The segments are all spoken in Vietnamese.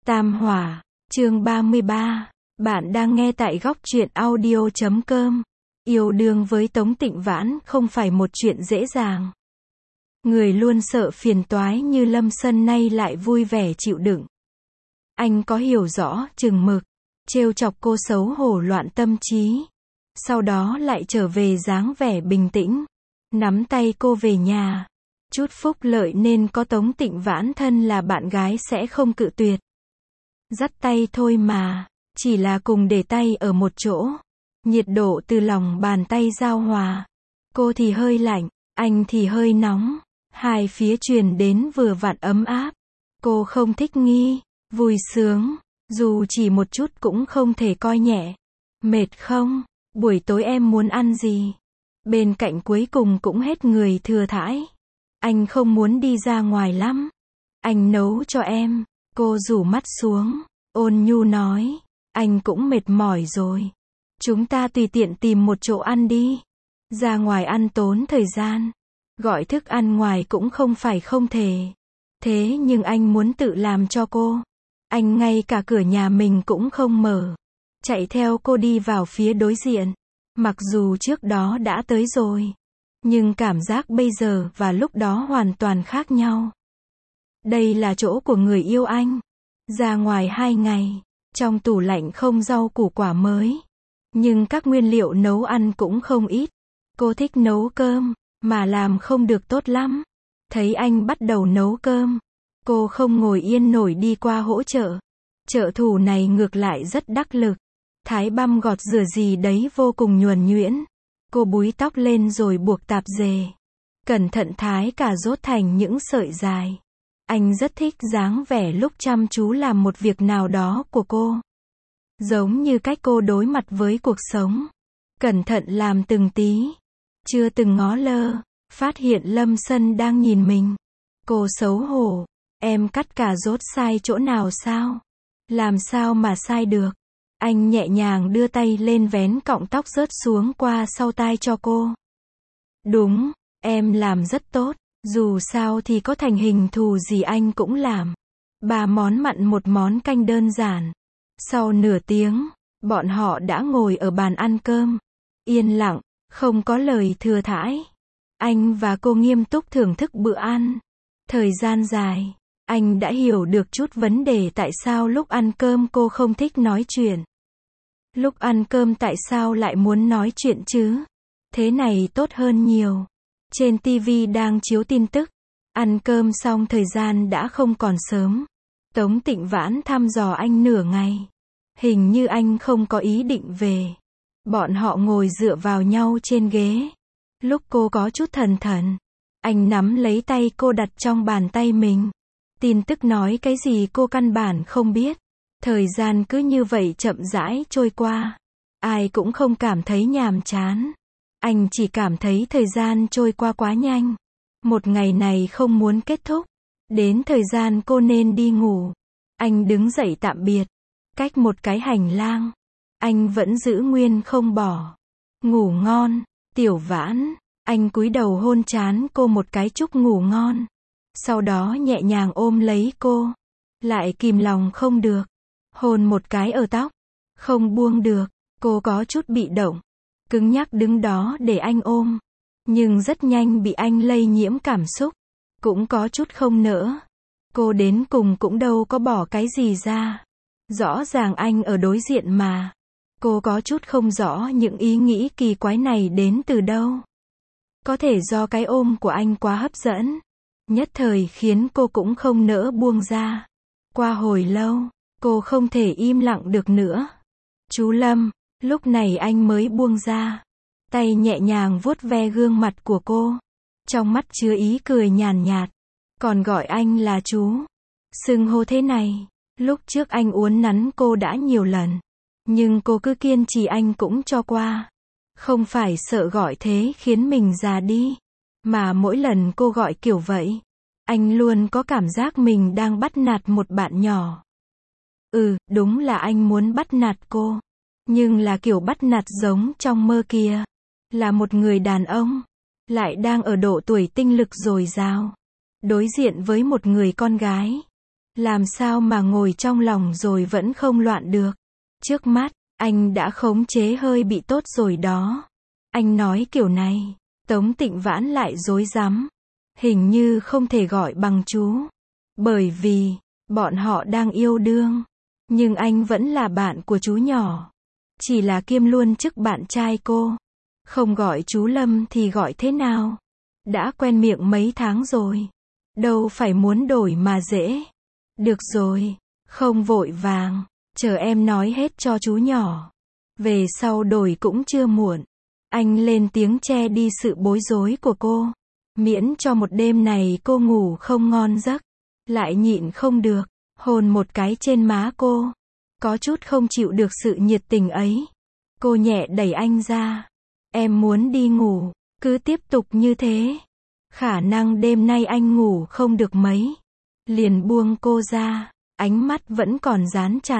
Tam Hỏa, chương 33. Bạn đang nghe tại góc truyện audio.com. Yêu đương với Tống Tịnh Vãn không phải một chuyện dễ dàng. Người luôn sợ phiền toái như Lâm Sân nay lại vui vẻ chịu đựng. Anh có hiểu rõ chừng mực, trêu chọc cô xấu hổ loạn tâm trí. Sau đó lại trở về dáng vẻ bình tĩnh, nắm tay cô về nhà. Chút phúc lợi nên có Tống Tịnh Vãn thân là bạn gái sẽ không cự tuyệt. Dắt tay thôi mà, chỉ là cùng để tay ở một chỗ. Nhiệt độ từ lòng bàn tay giao hòa. Cô thì hơi lạnh, anh thì hơi nóng. Hai phía truyền đến vừa vặn ấm áp. Cô không thích nghi, vui sướng, dù chỉ một chút cũng không thể coi nhẹ. Mệt không? Buổi tối em muốn ăn gì? Bên cạnh cuối cùng cũng hết người thừa thãi. Anh không muốn đi ra ngoài lắm. Anh nấu cho em. Cô rủ mắt xuống, ôn nhu nói. Anh cũng mệt mỏi rồi. Chúng ta tùy tiện tìm một chỗ ăn đi. Ra ngoài ăn tốn thời gian. Gọi thức ăn ngoài cũng không phải không thể. Thế nhưng anh muốn tự làm cho cô. Anh ngay cả cửa nhà mình cũng không mở. Chạy theo cô đi vào phía đối diện. Mặc dù trước đó đã tới rồi. Nhưng cảm giác bây giờ và lúc đó hoàn toàn khác nhau. Đây là chỗ của người yêu anh. Ra ngoài 2 ngày. Trong tủ lạnh không rau củ quả mới. Nhưng các nguyên liệu nấu ăn cũng không ít. Cô thích nấu cơm, mà làm không được tốt lắm. Thấy anh bắt đầu nấu cơm. Cô không ngồi yên nổi đi qua hỗ trợ. Trợ thủ này ngược lại rất đắc lực. Thái băm gọt rửa gì đấy vô cùng nhuần nhuyễn. Cô búi tóc lên rồi buộc tạp dề. Cẩn thận thái cà rốt thành những sợi dài. Anh rất thích dáng vẻ lúc chăm chú làm một việc nào đó của cô. Giống như cách cô đối mặt với cuộc sống. Cẩn thận làm từng tí. Chưa từng ngó lơ. Phát hiện Lâm Sân đang nhìn mình. Cô xấu hổ. Em cắt cà rốt sai chỗ nào sao? Làm sao mà sai được? Anh nhẹ nhàng đưa tay lên vén cọng tóc rớt xuống qua sau tai cho cô. Đúng, em làm rất tốt. Dù sao thì có thành hình thù gì anh cũng làm. 3 món mặn 1 món canh đơn giản. Sau nửa tiếng, bọn họ đã ngồi ở bàn ăn cơm. Yên lặng, không có lời thừa thãi. Anh và cô nghiêm túc thưởng thức bữa ăn. Thời gian dài, anh đã hiểu được chút vấn đề tại sao lúc ăn cơm cô không thích nói chuyện. Lúc ăn cơm tại sao lại muốn nói chuyện chứ? Thế này tốt hơn nhiều. Trên TV đang chiếu tin tức. Ăn cơm xong thời gian đã không còn sớm. Tống Tịnh Vãn thăm dò anh nửa ngày. Hình như anh không có ý định về. Bọn họ ngồi dựa vào nhau trên ghế. Lúc cô có chút thần thần. Anh nắm lấy tay cô đặt trong bàn tay mình. Tin tức nói cái gì cô căn bản không biết. Thời gian cứ như vậy chậm rãi trôi qua. Ai cũng không cảm thấy nhàm chán. Anh chỉ cảm thấy thời gian trôi qua quá nhanh. Một ngày này không muốn kết thúc. Đến thời gian cô nên đi ngủ. Anh đứng dậy tạm biệt. Cách một cái hành lang. Anh vẫn giữ nguyên không bỏ. Ngủ ngon, Tiểu Vãn. Anh cúi đầu hôn trán cô một cái chúc ngủ ngon. Sau đó nhẹ nhàng ôm lấy cô. Lại kìm lòng không được. Hôn một cái ở tóc. Không buông được. Cô có chút bị động. Cứng nhắc đứng đó để anh ôm. Nhưng rất nhanh bị anh lây nhiễm cảm xúc. Cũng có chút không nỡ. Cô đến cùng cũng đâu có bỏ cái gì ra. Rõ ràng anh ở đối diện mà. Cô có chút không rõ những ý nghĩ kỳ quái này đến từ đâu. Có thể do cái ôm của anh quá hấp dẫn. Nhất thời khiến cô cũng không nỡ buông ra. Qua hồi lâu, cô không thể im lặng được nữa. Chú Lâm, lúc này anh mới buông ra. Tay nhẹ nhàng vuốt ve gương mặt của cô. Trong mắt chứa ý cười nhàn nhạt. Còn gọi anh là chú. Xưng hô thế này. Lúc trước anh uốn nắn cô đã nhiều lần. Nhưng cô cứ kiên trì anh cũng cho qua. Không phải sợ gọi thế khiến mình già đi. Mà mỗi lần cô gọi kiểu vậy. Anh luôn có cảm giác mình đang bắt nạt một bạn nhỏ. Đúng là anh muốn bắt nạt cô. Nhưng là kiểu bắt nạt giống trong mơ kia. Là một người đàn ông. Lại đang ở độ tuổi tinh lực dồi dào. Đối diện với một người con gái. Làm sao mà ngồi trong lòng rồi vẫn không loạn được. Trước mắt, anh đã khống chế hơi bị tốt rồi đó. Anh nói kiểu này, Tống Tịnh Vãn lại rối rắm. Hình như không thể gọi bằng chú. Bởi vì, bọn họ đang yêu đương. Nhưng anh vẫn là bạn của chú nhỏ. Chỉ là kiêm luôn chức bạn trai cô. Không gọi chú Lâm thì gọi thế nào? Đã quen miệng mấy tháng rồi. Đâu phải muốn đổi mà dễ. Được rồi, không vội vàng. Chờ em nói hết cho chú nhỏ. Về sau đổi cũng chưa muộn. Anh lên tiếng che đi sự bối rối của cô. Miễn cho một đêm này cô ngủ không ngon giấc. Lại nhịn không được, hôn một cái trên má cô. Có chút không chịu được sự nhiệt tình ấy. Cô nhẹ đẩy anh ra. Em muốn đi ngủ, cứ tiếp tục như thế. Khả năng đêm nay anh ngủ không được mấy. Liền buông cô ra, ánh mắt vẫn còn dán chặt.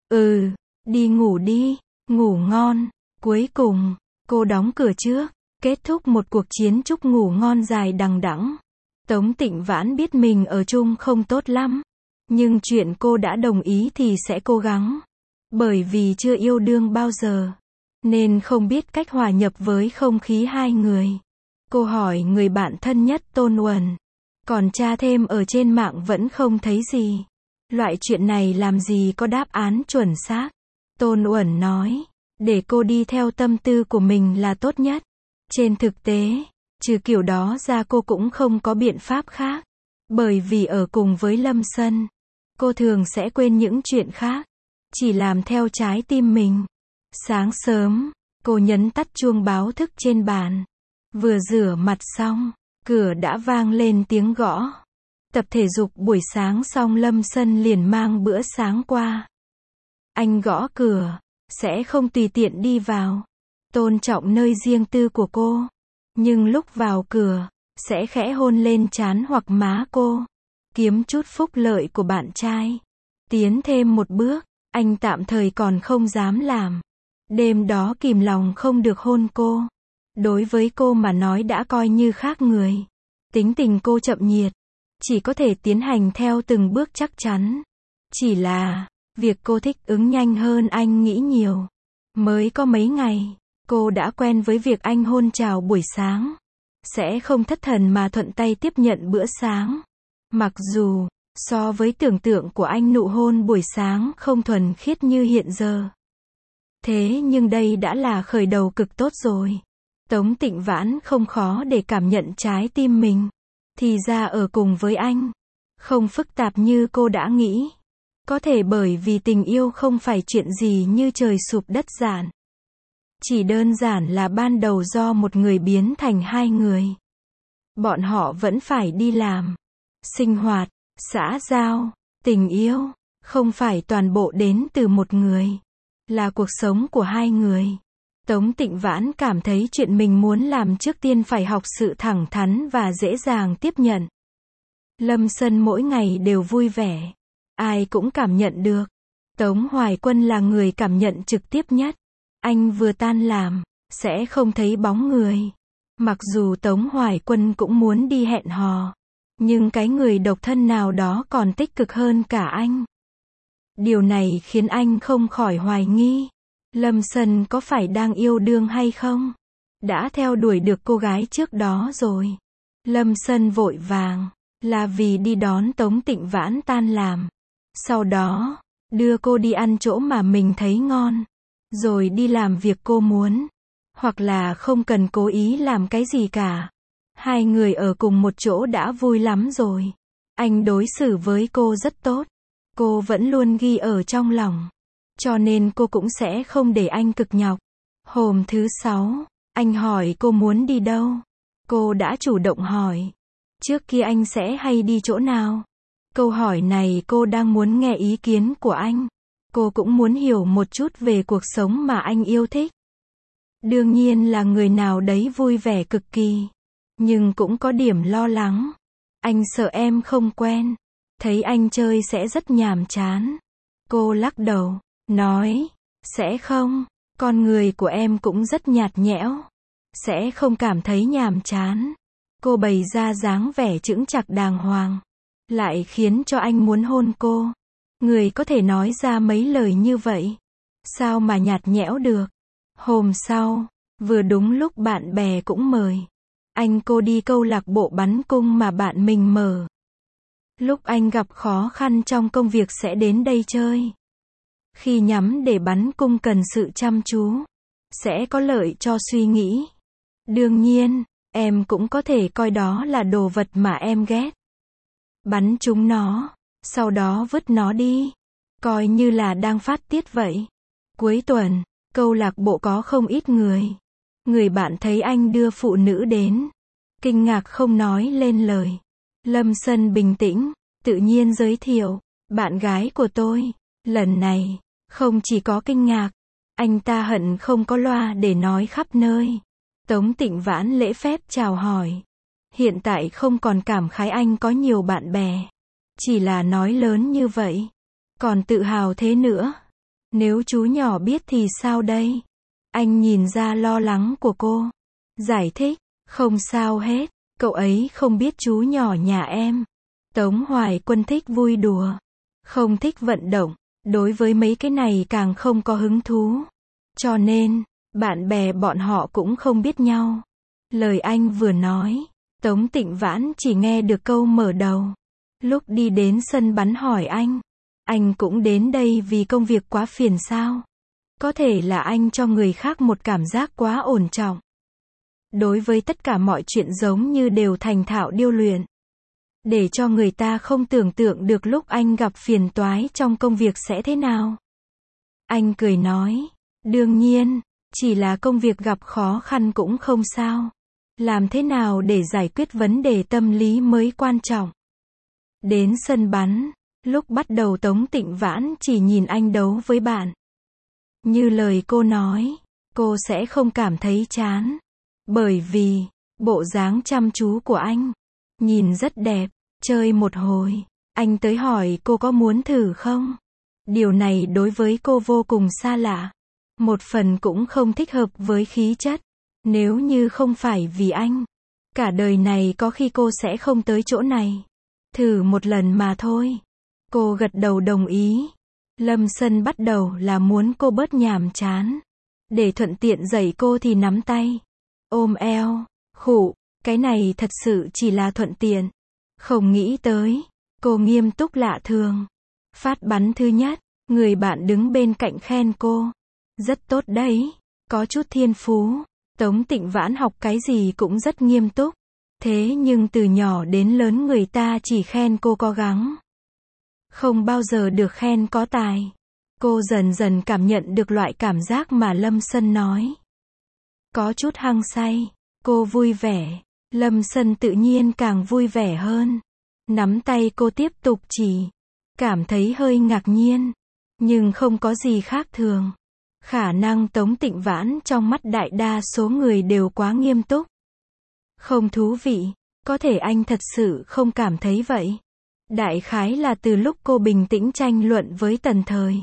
Đi ngủ đi, ngủ ngon. Cuối cùng, cô đóng cửa trước, kết thúc một cuộc chiến chúc ngủ ngon dài đằng đẵng. Tống Tịnh Vãn biết mình ở chung không tốt lắm. Nhưng chuyện cô đã đồng ý thì sẽ cố gắng. Bởi vì chưa yêu đương bao giờ. Nên không biết cách hòa nhập với không khí hai người. Cô hỏi người bạn thân nhất Tôn Uẩn. Còn tra thêm ở trên mạng vẫn không thấy gì. Loại chuyện này làm gì có đáp án chuẩn xác. Tôn Uẩn nói, để cô đi theo tâm tư của mình là tốt nhất. Trên thực tế, trừ kiểu đó ra cô cũng không có biện pháp khác. Bởi vì ở cùng với Lâm Sân, cô thường sẽ quên những chuyện khác. Chỉ làm theo trái tim mình. Sáng sớm, cô nhấn tắt chuông báo thức trên bàn. Vừa rửa mặt xong, cửa đã vang lên tiếng gõ. Tập thể dục buổi sáng xong Lâm Sân liền mang bữa sáng qua. Anh gõ cửa, sẽ không tùy tiện đi vào. Tôn trọng nơi riêng tư của cô. Nhưng lúc vào cửa, sẽ khẽ hôn lên trán hoặc má cô. Kiếm chút phúc lợi của bạn trai. Tiến thêm một bước, anh tạm thời còn không dám làm. Đêm đó kìm lòng không được hôn cô. Đối với cô mà nói đã coi như khác người. Tính tình cô chậm nhiệt. Chỉ có thể tiến hành theo từng bước chắc chắn. Chỉ là, việc cô thích ứng nhanh hơn anh nghĩ nhiều. Mới có mấy ngày, cô đã quen với việc anh hôn chào buổi sáng. Sẽ không thất thần mà thuận tay tiếp nhận bữa sáng. Mặc dù, so với tưởng tượng của anh nụ hôn buổi sáng không thuần khiết như hiện giờ. Thế nhưng đây đã là khởi đầu cực tốt rồi. Tống Tịnh Vãn không khó để cảm nhận trái tim mình. Thì ra ở cùng với anh, không phức tạp như cô đã nghĩ. Có thể bởi vì tình yêu không phải chuyện gì như trời sụp đất rạn. Chỉ đơn giản là ban đầu do một người biến thành hai người. Bọn họ vẫn phải đi làm, sinh hoạt, xã giao, tình yêu, không phải toàn bộ đến từ một người. Là cuộc sống của hai người. Tống Tịnh Vãn cảm thấy chuyện mình muốn làm trước tiên phải học sự thẳng thắn và dễ dàng tiếp nhận. Lâm Sân mỗi ngày đều vui vẻ. Ai cũng cảm nhận được. Tống Hoài Quân là người cảm nhận trực tiếp nhất. Anh vừa tan làm, sẽ không thấy bóng người. Mặc dù Tống Hoài Quân cũng muốn đi hẹn hò. Nhưng cái người độc thân nào đó còn tích cực hơn cả anh. Điều này khiến anh không khỏi hoài nghi. Lâm Sân có phải đang yêu đương hay không? Đã theo đuổi được cô gái trước đó rồi. Lâm Sân vội vàng, là vì đi đón Tống Tịnh Vãn tan làm. Sau đó, đưa cô đi ăn chỗ mà mình thấy ngon. Rồi đi làm việc cô muốn. Hoặc là không cần cố ý làm cái gì cả. Hai người ở cùng một chỗ đã vui lắm rồi. Anh đối xử với cô rất tốt. Cô vẫn luôn ghi ở trong lòng. Cho nên cô cũng sẽ không để anh cực nhọc. Hôm thứ 6, anh hỏi cô muốn đi đâu. Cô đã chủ động hỏi. Trước kia anh sẽ hay đi chỗ nào? Câu hỏi này cô đang muốn nghe ý kiến của anh. Cô cũng muốn hiểu một chút về cuộc sống mà anh yêu thích. Đương nhiên là người nào đấy vui vẻ cực kỳ. Nhưng cũng có điểm lo lắng. Anh sợ em không quen. Thấy anh chơi sẽ rất nhàm chán. Cô lắc đầu, nói, sẽ không, con người của em cũng rất nhạt nhẽo. Sẽ không cảm thấy nhàm chán. Cô bày ra dáng vẻ chững chạc đàng hoàng. lại khiến cho anh muốn hôn cô. Người có thể nói ra mấy lời như vậy, sao mà nhạt nhẽo được. Hôm sau, vừa đúng lúc bạn bè cũng mời anh cô đi câu lạc bộ bắn cung mà bạn mình mở. Lúc anh gặp khó khăn trong công việc sẽ đến đây chơi. Khi nhắm để bắn cung cần sự chăm chú, sẽ có lợi cho suy nghĩ. Đương nhiên, em cũng có thể coi đó là đồ vật mà em ghét. Bắn trúng nó, sau đó vứt nó đi, coi như là đang phát tiết vậy. Cuối tuần, câu lạc bộ có không ít người. Người bạn thấy anh đưa phụ nữ đến, kinh ngạc không nói lên lời. Lâm Sân bình tĩnh, tự nhiên giới thiệu, bạn gái của tôi. Lần này, không chỉ có kinh ngạc, anh ta hận không có loa để nói khắp nơi. Tống Tịnh Vãn lễ phép chào hỏi. Hiện tại không còn cảm khái anh có nhiều bạn bè. Chỉ là nói lớn như vậy. Còn tự hào thế nữa. Nếu chú nhỏ biết thì sao đây? Anh nhìn ra lo lắng của cô. Giải thích, không sao hết. Cậu ấy không biết chú nhỏ nhà em. Tống Hoài Quân thích vui đùa. Không thích vận động. Đối với mấy cái này càng không có hứng thú. Cho nên, bạn bè bọn họ cũng không biết nhau. Lời anh vừa nói, Tống Tịnh Vãn chỉ nghe được câu mở đầu. Lúc đi đến sân bắn hỏi anh cũng đến đây vì công việc quá phiền sao? Có thể là anh cho người khác một cảm giác quá ổn trọng. Đối với tất cả mọi chuyện giống như đều thành thạo điêu luyện. Để cho người ta không tưởng tượng được lúc anh gặp phiền toái trong công việc sẽ thế nào. Anh cười nói, đương nhiên, chỉ là công việc gặp khó khăn cũng không sao. Làm thế nào để giải quyết vấn đề tâm lý mới quan trọng. Đến sân bắn, lúc bắt đầu Tống Tịnh Vãn chỉ nhìn anh đấu với bạn. Như lời cô nói, cô sẽ không cảm thấy chán. Bởi vì, bộ dáng chăm chú của anh, nhìn rất đẹp. Chơi một hồi, anh tới hỏi cô có muốn thử không? Điều này đối với cô vô cùng xa lạ. Một phần cũng không thích hợp với khí chất. Nếu như không phải vì anh, cả đời này có khi cô sẽ không tới chỗ này. Thử một lần mà thôi. Cô gật đầu đồng ý. Lâm Sân bắt đầu là muốn cô bớt nhàm chán. Để thuận tiện dạy cô thì nắm tay, ôm eo, khụ, cái này thật sự chỉ là thuận tiện. Không nghĩ tới, cô nghiêm túc lạ thường. Phát bắn thứ nhất, người bạn đứng bên cạnh khen cô. Rất tốt đấy, có chút thiên phú. Tống Tịnh Vãn học cái gì cũng rất nghiêm túc. Thế nhưng từ nhỏ đến lớn người ta chỉ khen cô có gắng. Không bao giờ được khen có tài. Cô dần dần cảm nhận được loại cảm giác mà Lâm Sân nói. Có chút hăng say, cô vui vẻ. Lâm Sân tự nhiên càng vui vẻ hơn. Nắm tay cô tiếp tục chỉ. Cảm thấy hơi ngạc nhiên. Nhưng không có gì khác thường. Khả năng Tống Tịnh Vãn trong mắt đại đa số người đều quá nghiêm túc. Không thú vị. Có thể anh thật sự không cảm thấy vậy. Đại khái là từ lúc cô bình tĩnh tranh luận với Tần Thời.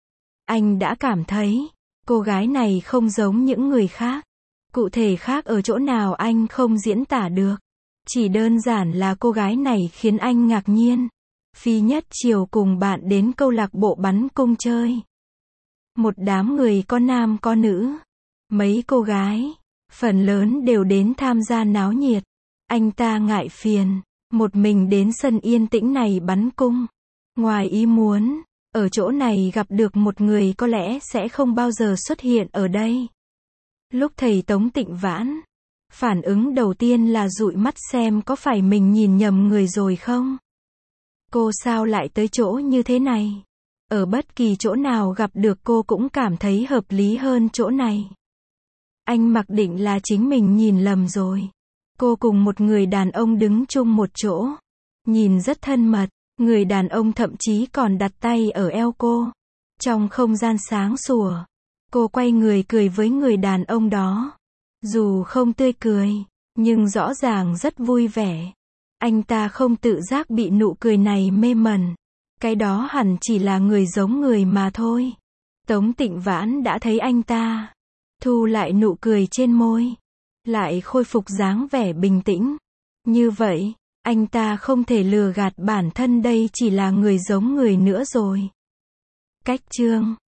Anh đã cảm thấy, cô gái này không giống những người khác. Cụ thể khác ở chỗ nào anh không diễn tả được. Chỉ đơn giản là cô gái này khiến anh ngạc nhiên. Phi Nhất chiều cùng bạn đến câu lạc bộ bắn cung chơi. Một đám người có nam có nữ. Mấy cô gái, phần lớn đều đến tham gia náo nhiệt. Anh ta ngại phiền, một mình đến sân yên tĩnh này bắn cung. Ngoài ý muốn, ở chỗ này gặp được một người có lẽ sẽ không bao giờ xuất hiện ở đây. Lúc thầy Tống Tịnh Vãn, phản ứng đầu tiên là dụi mắt xem có phải mình nhìn nhầm người rồi không? Cô sao lại tới chỗ như thế này? Ở bất kỳ chỗ nào gặp được cô cũng cảm thấy hợp lý hơn chỗ này. Anh mặc định là chính mình nhìn lầm rồi. Cô cùng một người đàn ông đứng chung một chỗ. Nhìn rất thân mật, người đàn ông thậm chí còn đặt tay ở eo cô. Trong không gian sáng sủa, cô quay người cười với người đàn ông đó. Dù không tươi cười, nhưng rõ ràng rất vui vẻ. Anh ta không tự giác bị nụ cười này mê mẩn. Cái đó hẳn chỉ là người giống người mà thôi. Tống Tịnh Vãn đã thấy anh ta thu lại nụ cười trên môi, lại khôi phục dáng vẻ bình tĩnh. Như vậy, Anh ta không thể lừa gạt bản thân, đây chỉ là người giống người nữa rồi. Cách chương